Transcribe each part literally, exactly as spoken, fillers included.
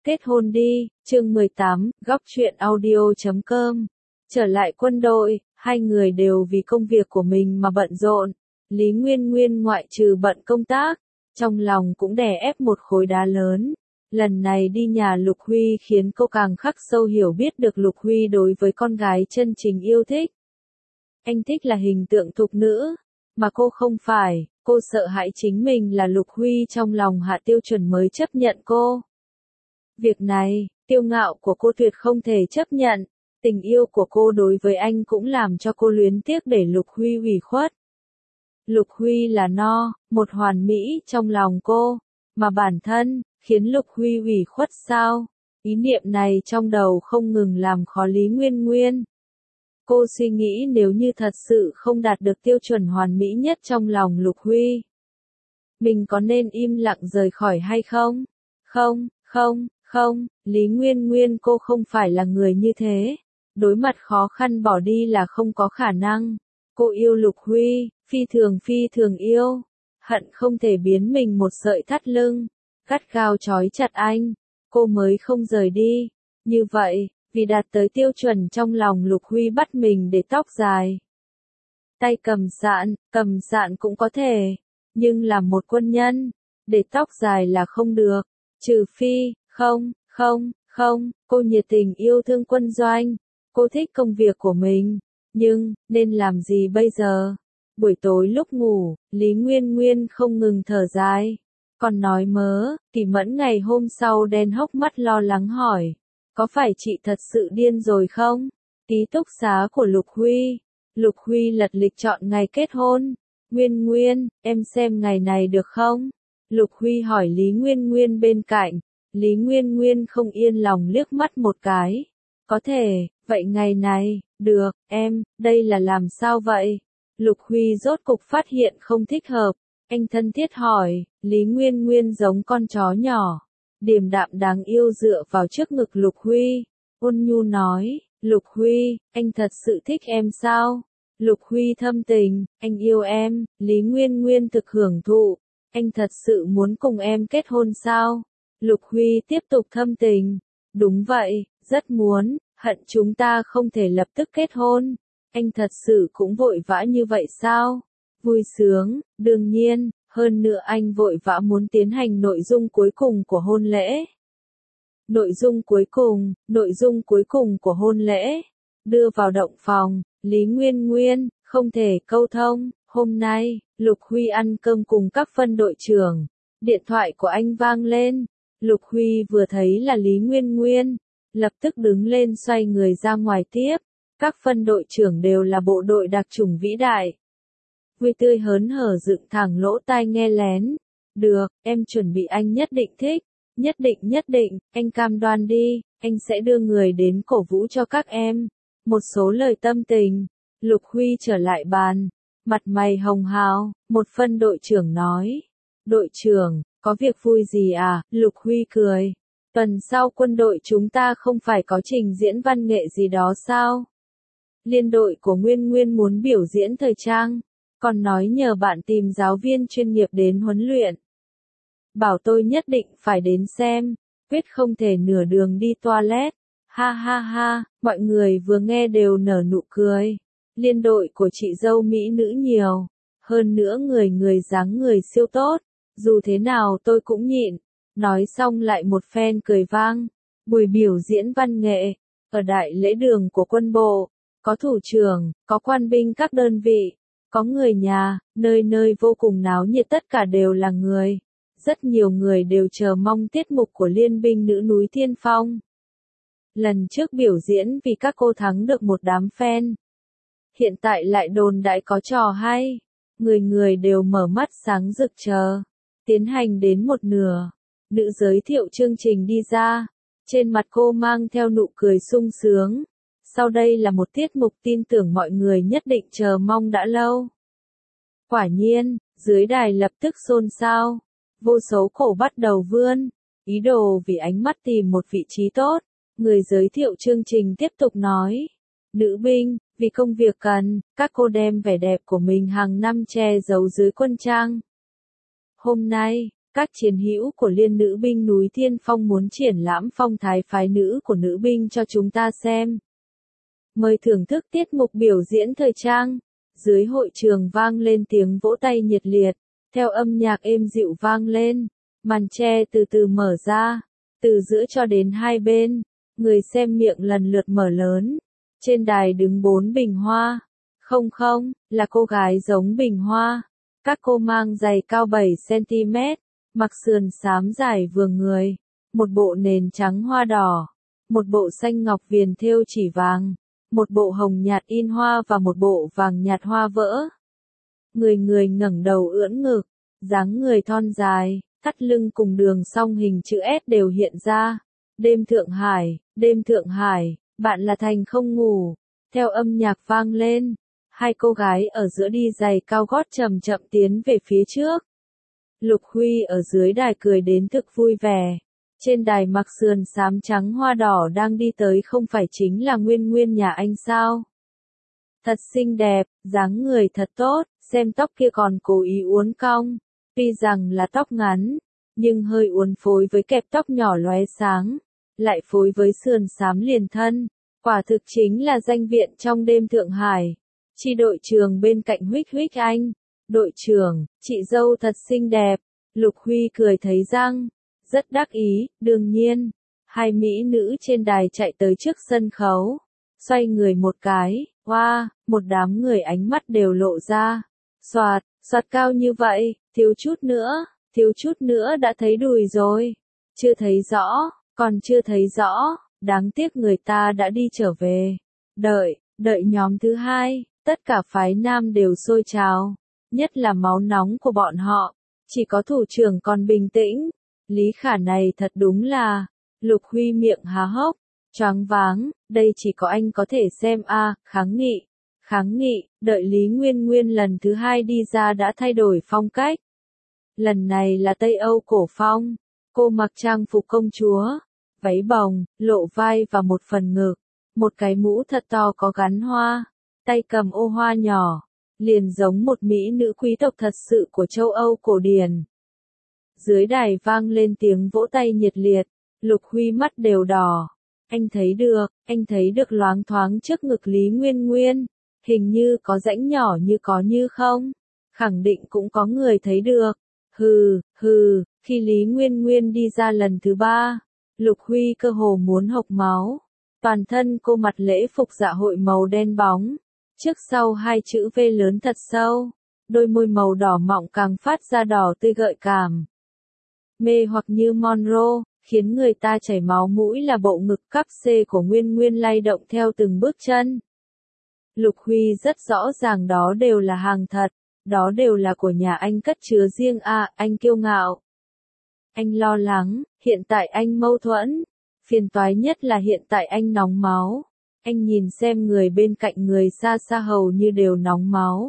Kết hôn đi, chương mười tám, góc truyện audio chấm com. Trở lại quân đội, hai người đều vì công việc của mình mà bận rộn. Lý Nguyên Nguyên ngoại trừ bận công tác, trong lòng cũng đè ép một khối đá lớn. Lần này đi nhà Lục Huy khiến cô càng khắc sâu hiểu biết được Lục Huy đối với con gái chân chính yêu thích. Anh thích là hình tượng thục nữ, mà cô không phải, cô sợ hãi chính mình là Lục Huy trong lòng hạ tiêu chuẩn mới chấp nhận cô. Việc này, kiêu ngạo của cô tuyệt không thể chấp nhận, tình yêu của cô đối với anh cũng làm cho cô luyến tiếc để Lục Huy ủy khuất. Lục Huy là no, một hoàn mỹ trong lòng cô, mà bản thân, khiến Lục Huy ủy khuất sao? Ý niệm này trong đầu không ngừng làm khó Lý Nguyên Nguyên. Cô suy nghĩ nếu như thật sự không đạt được tiêu chuẩn hoàn mỹ nhất trong lòng Lục Huy, mình có nên im lặng rời khỏi hay không? Không, không, không, Lý Nguyên Nguyên cô không phải là người như thế. Đối mặt khó khăn bỏ đi là không có khả năng. Cô yêu Lục Huy, phi thường phi thường yêu. Hận không thể biến mình một sợi thắt lưng, gắt gao trói chặt anh. Cô mới không rời đi. Như vậy, vì đạt tới tiêu chuẩn trong lòng Lục Huy bắt mình để tóc dài. Tay cầm sạn, cầm sạn cũng có thể. Nhưng là một quân nhân, để tóc dài là không được. Trừ phi, không, không, không, cô nhiệt tình yêu thương quân doanh. Cô thích công việc của mình. Nhưng, nên làm gì bây giờ? Buổi tối lúc ngủ, Lý Nguyên Nguyên không ngừng thở dài. Còn nói mớ, Kỳ Mẫn ngày hôm sau đen hốc mắt lo lắng hỏi. Có phải chị thật sự điên rồi không? Ký túc xá của Lục Huy. Lục Huy lật lịch chọn ngày kết hôn. Nguyên Nguyên, em xem ngày này được không? Lục Huy hỏi Lý Nguyên Nguyên bên cạnh. Lý Nguyên Nguyên không yên lòng liếc mắt một cái. Có thể, vậy ngày này, được, em, đây là làm sao vậy? Lục Huy rốt cục phát hiện không thích hợp. Anh thân thiết hỏi, Lý Nguyên Nguyên giống con chó nhỏ. Điềm đạm đáng yêu dựa vào trước ngực Lục Huy. Ôn nhu nói, Lục Huy, anh thật sự thích em sao? Lục Huy thâm tình, anh yêu em. Lý Nguyên Nguyên thực hưởng thụ. Anh thật sự muốn cùng em kết hôn sao? Lục Huy tiếp tục thâm tình. Đúng vậy, rất muốn, hận chúng ta không thể lập tức kết hôn. Anh thật sự cũng vội vã như vậy sao? Vui sướng, đương nhiên, hơn nữa anh vội vã muốn tiến hành nội dung cuối cùng của hôn lễ. Nội dung cuối cùng, nội dung cuối cùng của hôn lễ. Đưa vào động phòng, Lý Nguyên Nguyên, không thể câu thông. Hôm nay, Lục Huy ăn cơm cùng các phân đội trưởng. Điện thoại của anh vang lên. Lục Huy vừa thấy là Lý Nguyên Nguyên, lập tức đứng lên xoay người ra ngoài tiếp. Các phân đội trưởng đều là bộ đội đặc chủng vĩ đại. Vui tươi hớn hở dựng thẳng lỗ tai nghe lén. Được, em chuẩn bị anh nhất định thích. Nhất định nhất định, anh cam đoan đi, anh sẽ đưa người đến cổ vũ cho các em. Một số lời tâm tình. Lục Huy trở lại bàn. Mặt mày hồng hào, một phân đội trưởng nói. Đội trưởng, có việc vui gì à? Lục Huy cười. Tuần sau quân đội chúng ta không phải có trình diễn văn nghệ gì đó sao? Liên đội của Nguyên Nguyên muốn biểu diễn thời trang, còn nói nhờ bạn tìm giáo viên chuyên nghiệp đến huấn luyện. Bảo tôi nhất định phải đến xem, quyết không thể nửa đường đi toilet. Ha ha ha, mọi người vừa nghe đều nở nụ cười. Liên đội của chị dâu mỹ nữ nhiều, hơn nữa người người dáng người siêu tốt, dù thế nào tôi cũng nhịn. Nói xong lại một phen cười vang. Buổi biểu diễn văn nghệ, ở đại lễ đường của quân bộ, có thủ trưởng, có quan binh các đơn vị, có người nhà, nơi nơi vô cùng náo nhiệt, tất cả đều là người. Rất nhiều người đều chờ mong tiết mục của Liên binh nữ núi Tiên Phong. Lần trước biểu diễn vì các cô thắng được một đám fan. Hiện tại lại đồn đại có trò hay. Người người đều mở mắt sáng rực chờ. Tiến hành đến một nửa. Nữ giới thiệu chương trình đi ra. Trên mặt cô mang theo nụ cười sung sướng. Sau đây là một tiết mục tin tưởng mọi người nhất định chờ mong đã lâu. Quả nhiên, dưới đài lập tức xôn xao. Vô số cổ bắt đầu vươn. Ý đồ vì ánh mắt tìm một vị trí tốt. Người giới thiệu chương trình tiếp tục nói. Nữ binh, vì công việc cần, các cô đem vẻ đẹp của mình hàng năm che giấu dưới quân trang. Hôm nay, Các chiến hữu của Liên Nữ binh núi Thiên Phong muốn triển lãm phong thái phái nữ của nữ binh cho chúng ta xem. Mời thưởng thức tiết mục biểu diễn thời trang. Dưới hội trường vang lên tiếng vỗ tay nhiệt liệt, theo âm nhạc êm dịu vang lên, màn che từ từ mở ra, từ giữa cho đến hai bên, người xem miệng lần lượt mở lớn. Trên đài đứng bốn bình hoa. Không không, là cô gái giống bình hoa. Các cô mang giày cao bảy xăng ti mét, mặc sườn xám dài vừa người, một bộ nền trắng hoa đỏ, một bộ xanh ngọc viền thêu chỉ vàng, một bộ hồng nhạt in hoa và một bộ vàng nhạt hoa vỡ. Người người ngẩng đầu ưỡn ngực, dáng người thon dài, thắt lưng cùng đường song hình chữ S đều hiện ra. Đêm Thượng Hải, đêm Thượng Hải, bạn là Thành không ngủ. Theo âm nhạc vang lên, hai cô gái ở giữa đi giày cao gót chậm chậm tiến về phía trước. Lục Huy ở dưới đài cười đến thực vui vẻ. Trên đài mặc sườn xám trắng hoa đỏ đang đi tới không phải chính là Nguyên Nguyên nhà anh sao? Thật xinh đẹp, dáng người thật tốt, xem tóc kia còn cố ý uốn cong. Tuy rằng là tóc ngắn, nhưng hơi uốn phối với kẹp tóc nhỏ lóe sáng, lại phối với sườn xám liền thân. Quả thực chính là danh viện trong đêm Thượng Hải. Chi đội trưởng bên cạnh huých huých anh. Đội trưởng, chị dâu thật xinh đẹp. Lục Huy cười thấy răng. Rất đắc ý, đương nhiên. Hai mỹ nữ trên đài chạy tới trước sân khấu. Xoay người một cái, hoa, wow, một đám người ánh mắt đều lộ ra. Xoạt, xoạt cao như vậy, thiếu chút nữa, thiếu chút nữa đã thấy đùi rồi. Chưa thấy rõ, còn chưa thấy rõ, đáng tiếc người ta đã đi trở về. Đợi, đợi nhóm thứ hai, tất cả phái nam đều sôi trào. Nhất là máu nóng của bọn họ. Chỉ có thủ trưởng còn bình tĩnh. Lý Khả này thật đúng là, Lục Huy miệng há hốc, choáng váng, đây chỉ có anh có thể xem a, à, kháng nghị, kháng nghị, đợi Lý Nguyên Nguyên lần thứ hai đi ra đã thay đổi phong cách. Lần này là Tây Âu cổ phong, cô mặc trang phục công chúa, váy bồng, lộ vai và một phần ngực, một cái mũ thật to có gắn hoa, tay cầm ô hoa nhỏ, liền giống một mỹ nữ quý tộc thật sự của châu Âu cổ điển. Dưới đài vang lên tiếng vỗ tay nhiệt liệt, Lục Huy mắt đều đỏ. Anh thấy được, anh thấy được loáng thoáng trước ngực Lý Nguyên Nguyên, hình như có rãnh nhỏ như có như không. Khẳng định cũng có người thấy được. Hừ, hừ, khi Lý Nguyên Nguyên đi ra lần thứ ba, Lục Huy cơ hồ muốn hộc máu. Toàn thân cô mặc lễ phục dạ hội màu đen bóng, trước sau hai chữ V lớn thật sâu, đôi môi màu đỏ mọng càng phát ra đỏ tươi gợi cảm. Mê hoặc như Monroe, khiến người ta chảy máu mũi là bộ ngực cắp C của Nguyên Nguyên lay động theo từng bước chân. Lục Huy rất rõ ràng đó đều là hàng thật, đó đều là của nhà anh cất chứa riêng à, anh kiêu ngạo. Anh lo lắng, hiện tại anh mâu thuẫn, phiền toái nhất là hiện tại anh nóng máu. Anh nhìn xem người bên cạnh người xa xa hầu như đều nóng máu.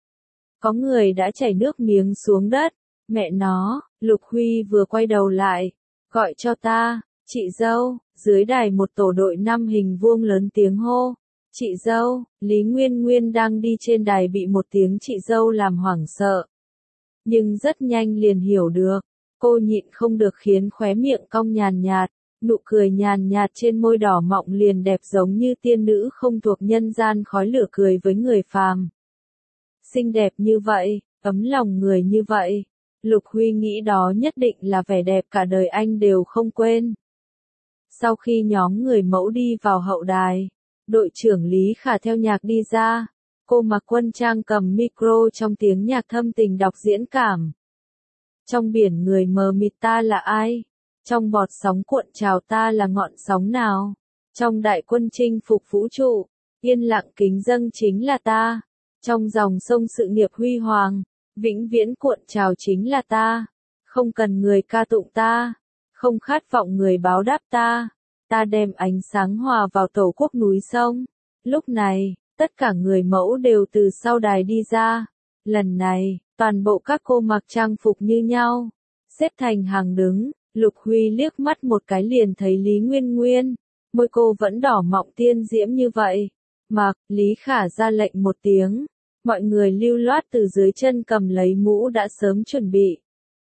Có người đã chảy nước miếng xuống đất. Mẹ nó, Lục Huy vừa quay đầu lại, gọi cho ta, chị dâu, dưới đài một tổ đội năm hình vuông lớn tiếng hô. Chị dâu, Lý Nguyên Nguyên đang đi trên đài bị một tiếng chị dâu làm hoảng sợ. Nhưng rất nhanh liền hiểu được, cô nhịn không được khiến khóe miệng cong nhàn nhạt, nụ cười nhàn nhạt trên môi đỏ mọng liền đẹp giống như tiên nữ không thuộc nhân gian khói lửa cười với người phàm. Xinh đẹp như vậy, ấm lòng người như vậy. Lục Huy nghĩ đó nhất định là vẻ đẹp cả đời anh đều không quên. Sau khi nhóm người mẫu đi vào hậu đài, đội trưởng Lý Khả theo nhạc đi ra, cô mặc quân trang cầm micro trong tiếng nhạc thâm tình đọc diễn cảm. Trong biển người mờ mịt ta là ai? Trong bọt sóng cuộn trào ta là ngọn sóng nào? Trong đại quân chinh phục vũ trụ, yên lặng kính dâng chính là ta. Trong dòng sông sự nghiệp huy hoàng, vĩnh viễn cuộn trào chính là ta, không cần người ca tụng ta, không khát vọng người báo đáp ta, ta đem ánh sáng hòa vào tổ quốc núi sông. Lúc này, tất cả người mẫu đều từ sau đài đi ra, lần này, toàn bộ các cô mặc trang phục như nhau, xếp thành hàng đứng, Lục Huy liếc mắt một cái liền thấy Lý Nguyên Nguyên, môi cô vẫn đỏ mọng tiên diễm như vậy, mặc, Lý Khả ra lệnh một tiếng. Mọi người lưu loát từ dưới chân cầm lấy mũ đã sớm chuẩn bị.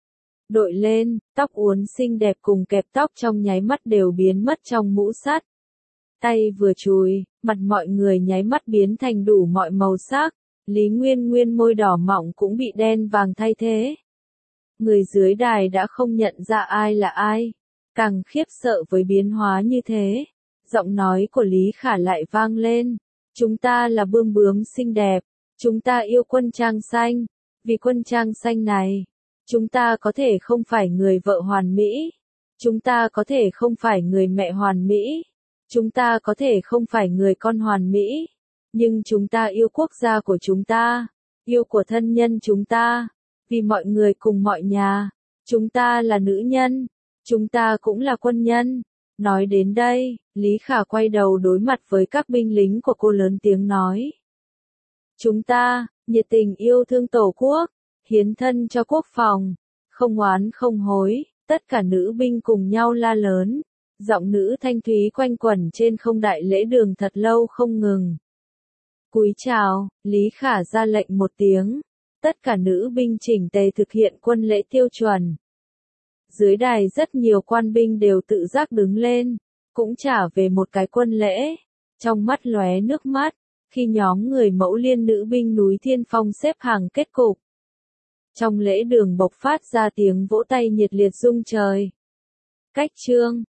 đội lên, tóc uốn xinh đẹp cùng kẹp tóc trong nháy mắt đều biến mất trong mũ sắt. Tay vừa chùi, mặt mọi người nháy mắt biến thành đủ mọi màu sắc, Lý Nguyên Nguyên môi đỏ mọng cũng bị đen vàng thay thế. Người dưới đài đã không nhận ra ai là ai, càng khiếp sợ với biến hóa như thế. Giọng nói của Lý Khả lại vang lên, chúng ta là bươm bướm xinh đẹp, chúng ta yêu quân trang xanh, vì quân trang xanh này, chúng ta có thể không phải người vợ hoàn mỹ, chúng ta có thể không phải người mẹ hoàn mỹ, chúng ta có thể không phải người con hoàn mỹ, nhưng chúng ta yêu quốc gia của chúng ta, yêu của thân nhân chúng ta, vì mọi người cùng mọi nhà, chúng ta là nữ nhân, chúng ta cũng là quân nhân. Nói đến đây, Lý Khả quay đầu đối mặt với các binh lính của cô lớn tiếng nói. Chúng ta, nhiệt tình yêu thương Tổ quốc, hiến thân cho quốc phòng, không oán không hối, tất cả nữ binh cùng nhau la lớn. Giọng nữ thanh thúy quanh quẩn trên không đại lễ đường thật lâu không ngừng. Cúi chào, Lý Khả ra lệnh một tiếng. Tất cả nữ binh chỉnh tề thực hiện quân lễ tiêu chuẩn. Dưới đài rất nhiều quan binh đều tự giác đứng lên, cũng trả về một cái quân lễ. Trong mắt lóe nước mắt, khi nhóm người mẫu liên nữ binh núi Thiên Phong xếp hàng kết cục. Trong lễ đường bộc phát ra tiếng vỗ tay nhiệt liệt rung trời. Cách chương